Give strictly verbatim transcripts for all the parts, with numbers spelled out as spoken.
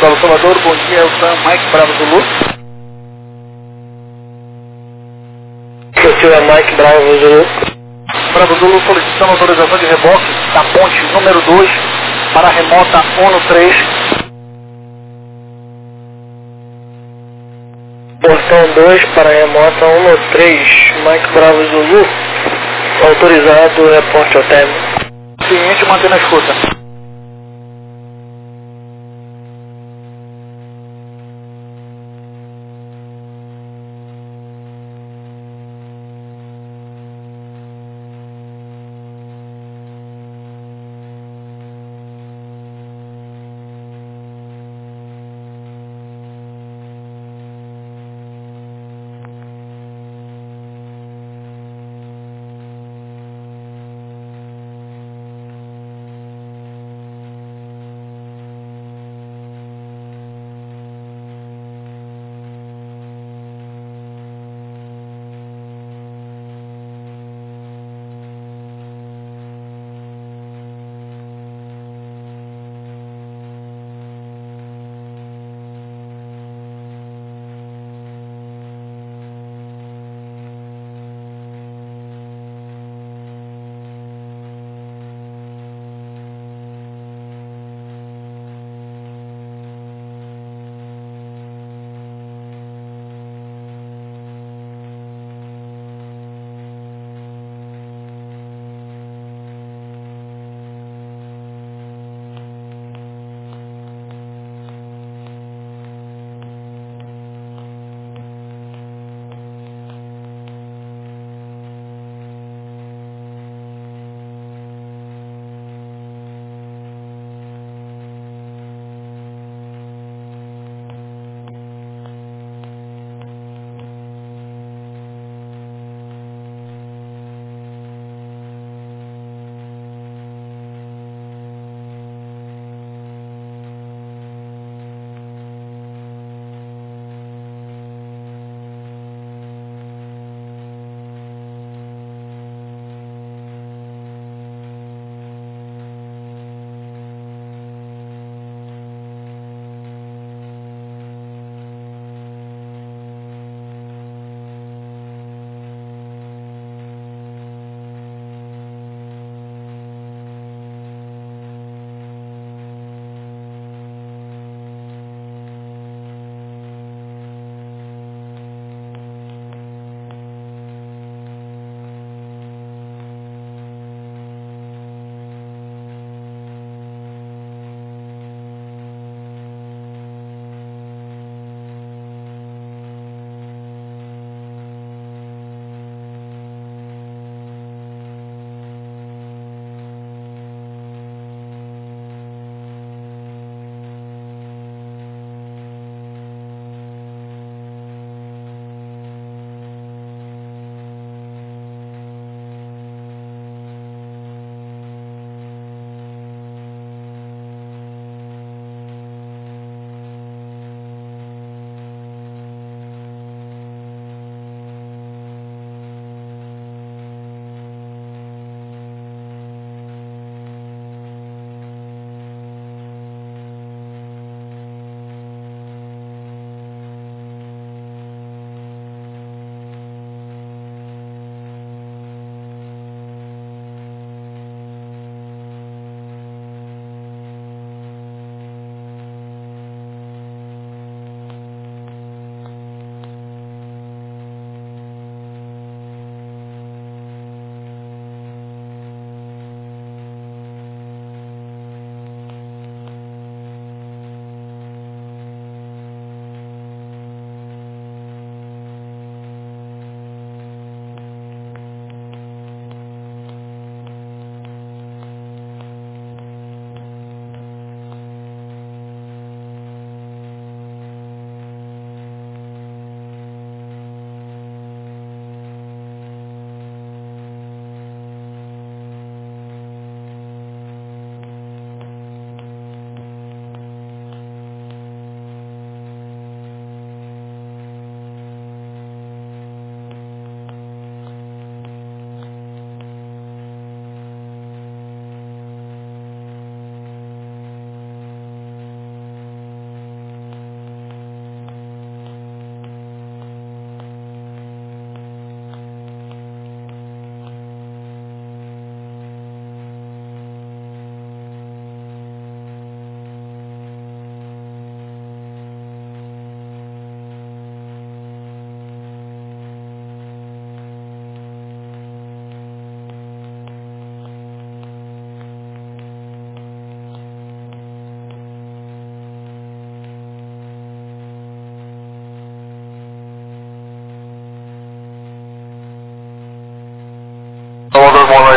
Galo Salvador, bom dia, é o Sam Mike Bravo Zulu. Sentiu é Mike Bravo Zulu. Bravo Zulu solicitando autorização de reboque da ponte número dois para a remota ONU três. Portão dois para a remota ONU três, Mike Bravo Zulu. Autorizado, reporte ao término. Seguinte, mantendo a escuta.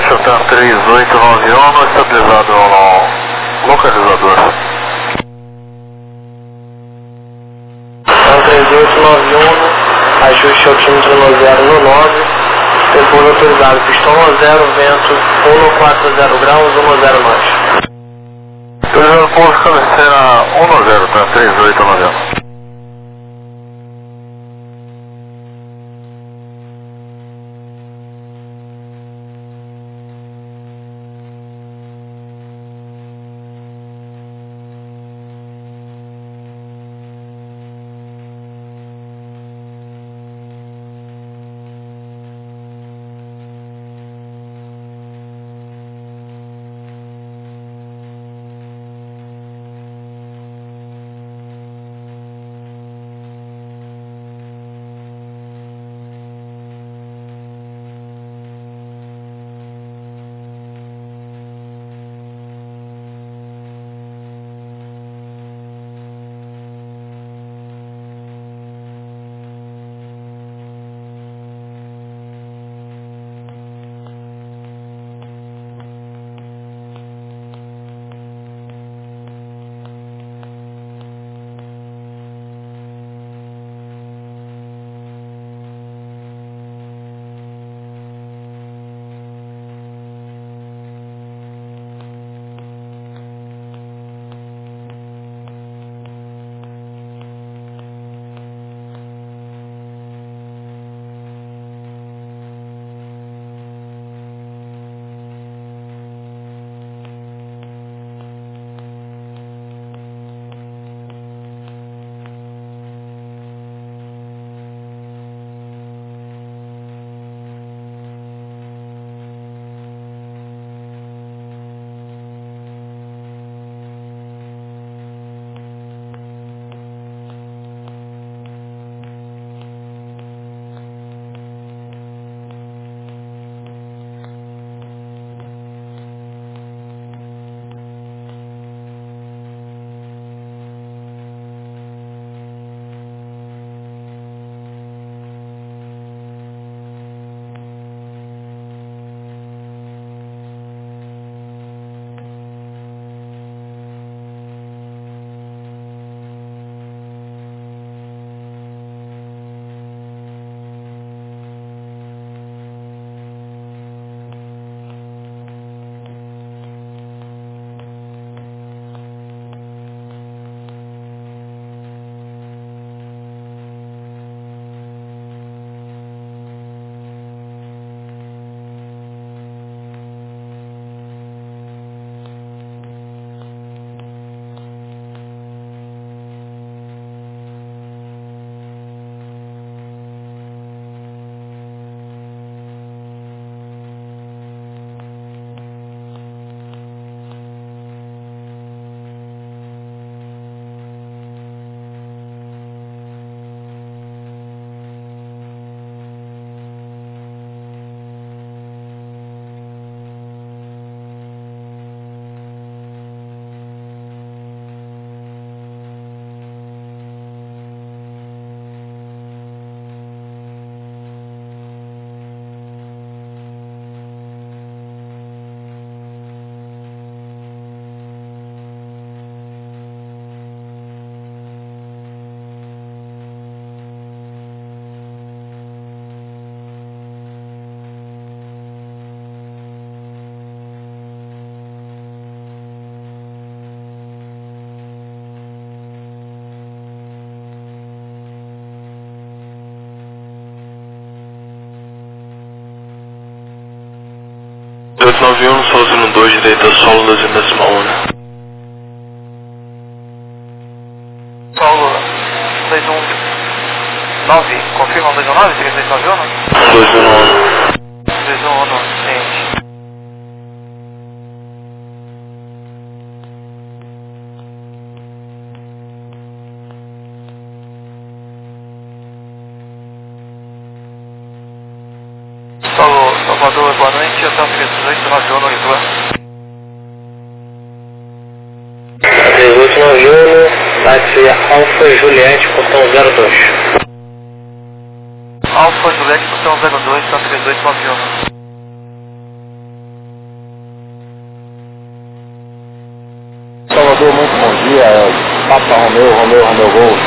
Sultan três oito nove um, estabilizado no localizador. três oito nove um, ajuste altímetro no zero no nove, temperatura autorizado, pistão no zero, vento um no quatro zero graus, um no zero mais. Autorizado pouso, cabeceira um no zero, tá? três oito nove um. oito nove um, solo dois, direita, solo dois décima um. Solo dois um nove, confirma dois um nove, três dois nove um? dois um um. dois um um, ciente. Solo Salvador, boa noite, hotel três oito nove um no Lisboa. três oito nove um, táxi Alfa Juliette, portão zero dois. Alfa Juliette, portão zero dois, hotel três oito nove um. Papa Romeu, Romeu, Romeu Golf.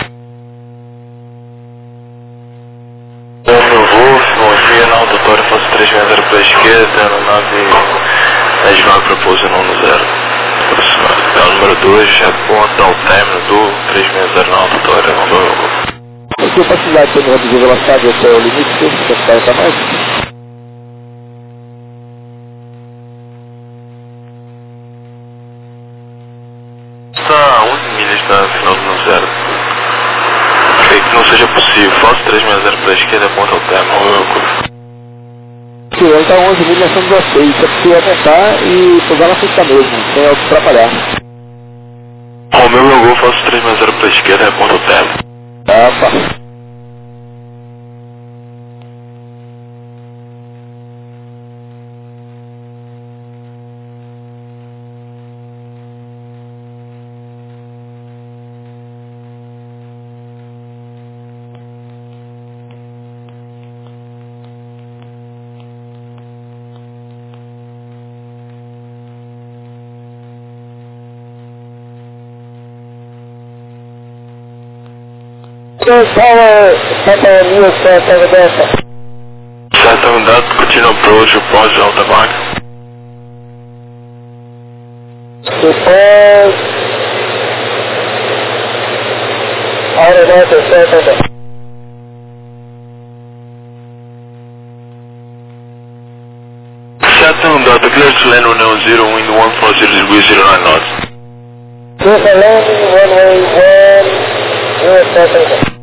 Romeu Golf, bom dia, na auditório faço três seis zero para a esquerda, na nave dez vagas para pouso no um zero. É o número dois, aponta ao término do três seis zero na auditório, Romeu Golf. Se eu precisar de reduzir a velocidade até o limite, se você quer ficar mais? Está onze milhas da final do um zero. Creio que não seja possível. Faço três seis zero para a esquerda, aponta ao término. Sim, ele está onze mil, nós estamos dezesseis. Você precisa aumentar e pegar na pista mesmo, sem atrapalhar. Romeu meu gol, faço três seis zero para a esquerda, aponta ao término. Ah, tá. Fala, Papa Mil, Santa Delta. Santa Delta, continue approach, approach Alta Vaga. Depois... Alta Delta, Santa Delta. Santa Delta, clear to land one zero, wind one four zero degrees zero nine knots. Clear for landing, runway one, zero, Santa Delta.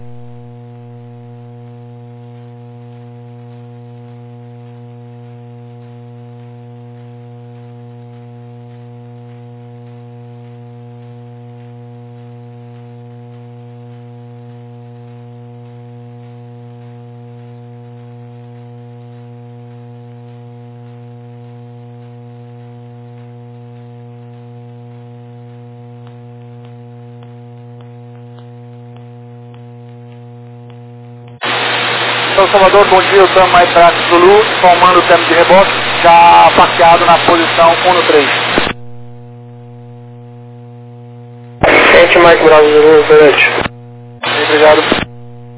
São Salvador, bom dia, o Tam Mais Trax Zulu, formando o tempo de reboque, já parqueado na posição um no três. Sente Mike Bravo Zulu, durante. Obrigado.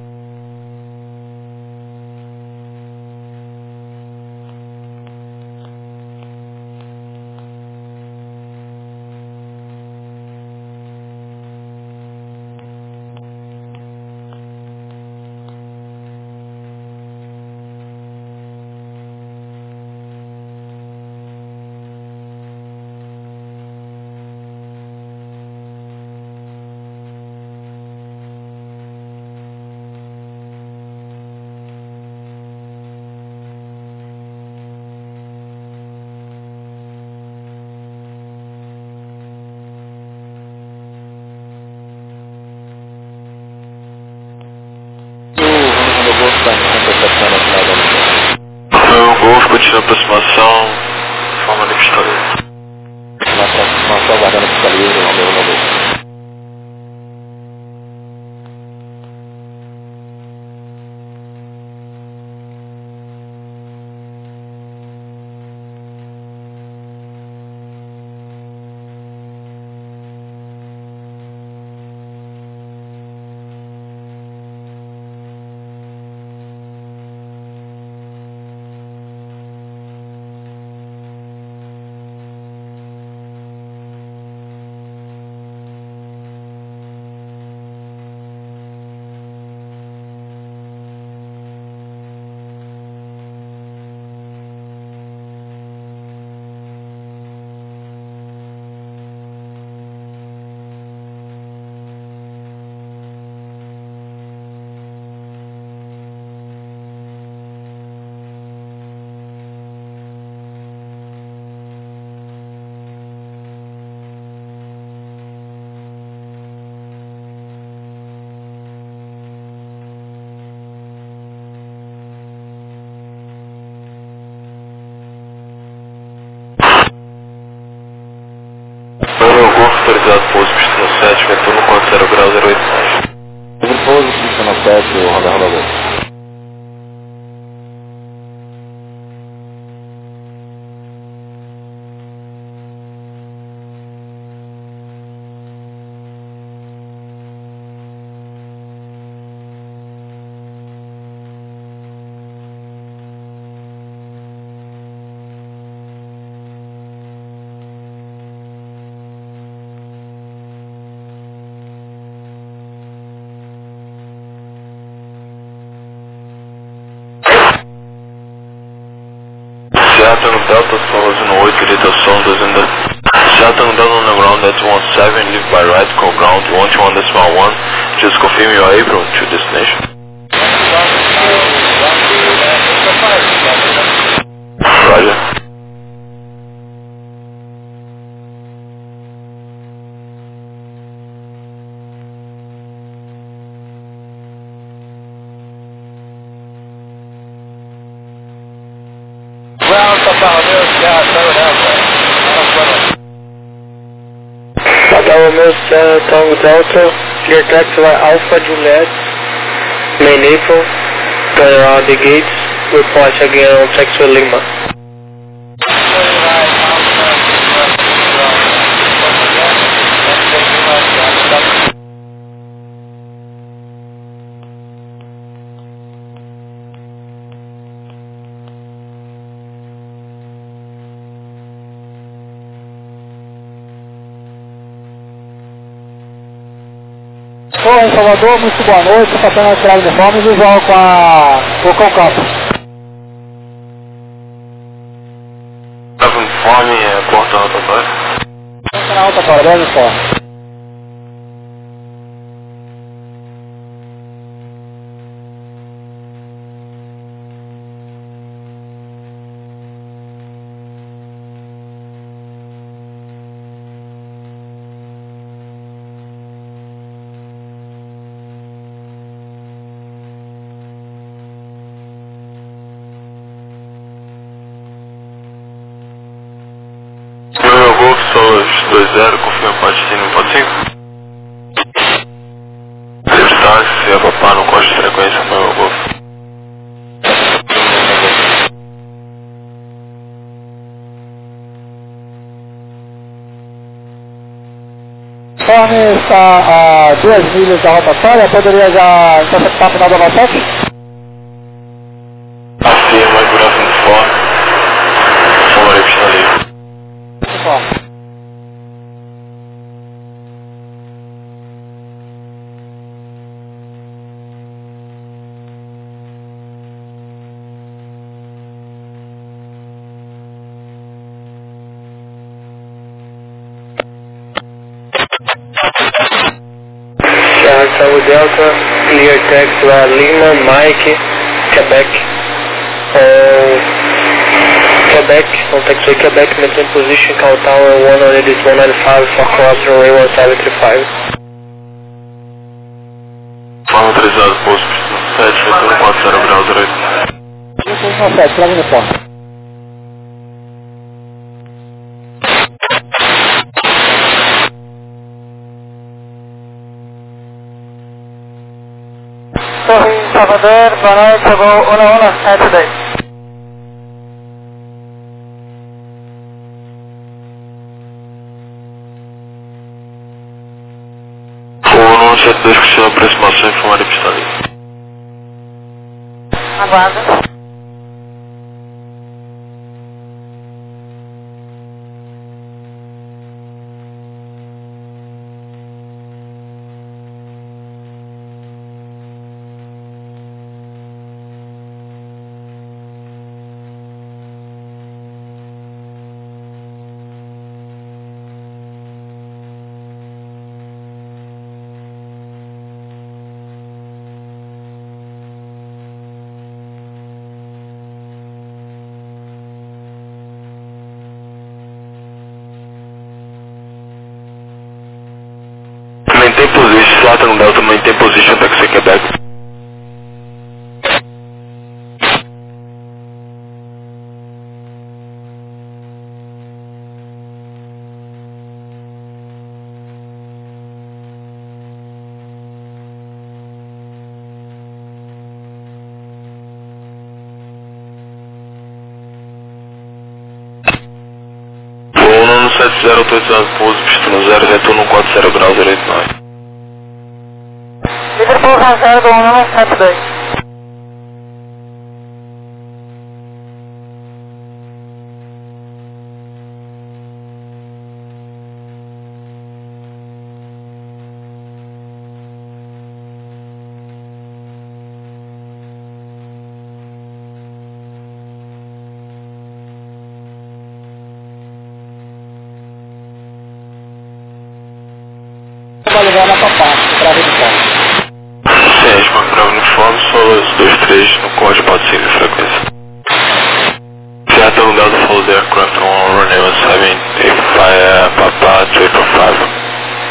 Romeu Golf, continua a aproximação, forma de pistoleiro. Aproximação, guardando a pista livre, Romeu, Romeu. Romeu Golf, autorizado pouso, pista no sete, vento no quatro zero grau, zero oito mais. Pouso, pista no sete, o Romeu, Romeu. Delta, Solo oito, Little Sound, in the Saturn down on the ground at one seven, leave by right, call ground, one two one decimal one, just confirm you are able to destination. Roger. Ground, São Paulo, meu, já, Tango Delta. São Paulo, Tango Delta, clear taxi by Alpha Juliet, main April, turn around the gates, report again on taxiway Lima. Oi, Salvador, muito boa noite, estou passando a tirar o uniforme e visual com a... o Concapa. Estava uniforme, é, porta rotatória. Porta na rotatória, bem uniforme. Meu Golf, Solos dois zero, confirma Patino, pode sim? Distância, papá, não gosto de frequência, meu Golf. Conforme está a duas milhas da rotatória, poderia já interceptar a final da nove sete? Afirma, buraco uniforme. Fomos pista livre. Uniforme. Tango Delta, clear taxi by Lima, Mike, Quebec, on Quebec, on taxiway Quebec, maintain position, count tower one hundred is one ninety-five for crossing runway one seven three five. Fala autorizado, posto pista sete, retorno quatro zero grau direito. Isso é sete, traga uniforme. Torre Salvador, boa noite, chegou um um sete dez. um um sete dois, Cristiano, aproximação em forma de pista livre. Aguarda. Maintain position, Saturn Delta, maintain position, taxi Quebec. um um sete zero, autorizado, pouso, pista no zero, retorno quatro zero grau direito nove. Líder pouso a zero do um um sete dois. Vai levar lá pra parte, pra ver de pó. seis, Macravo uniforme, solo dois três no código pode seguir a frequência. Seattle Delta follow the aircraft on runway one seven eight five, Papa triple five.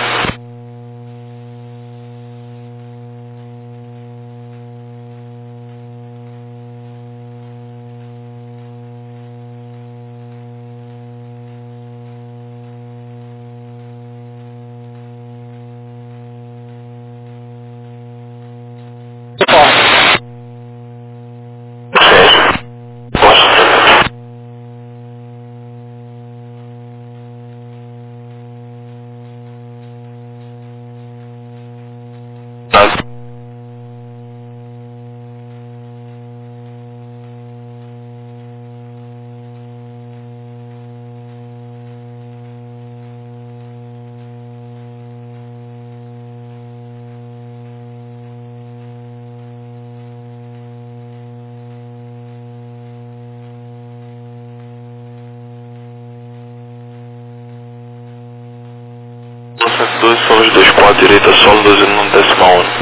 doze, solo dois quatro, direita solo doze um decimal um.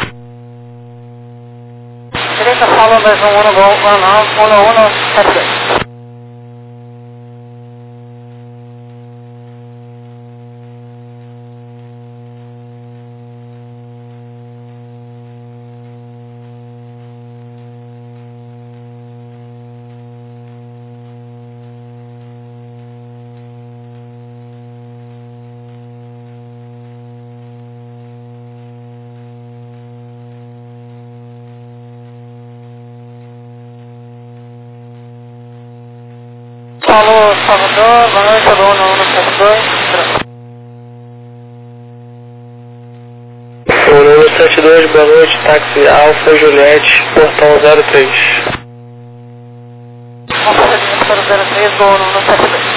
Direita solo dois um um, gol um um sete dois. Alô, Salvador, boa noite, alô, um um sete dois. um um sete dois, boa noite, táxi Alfa Juliette, portão zero três. Alfa Juliette, zero três, gol um um sete dois.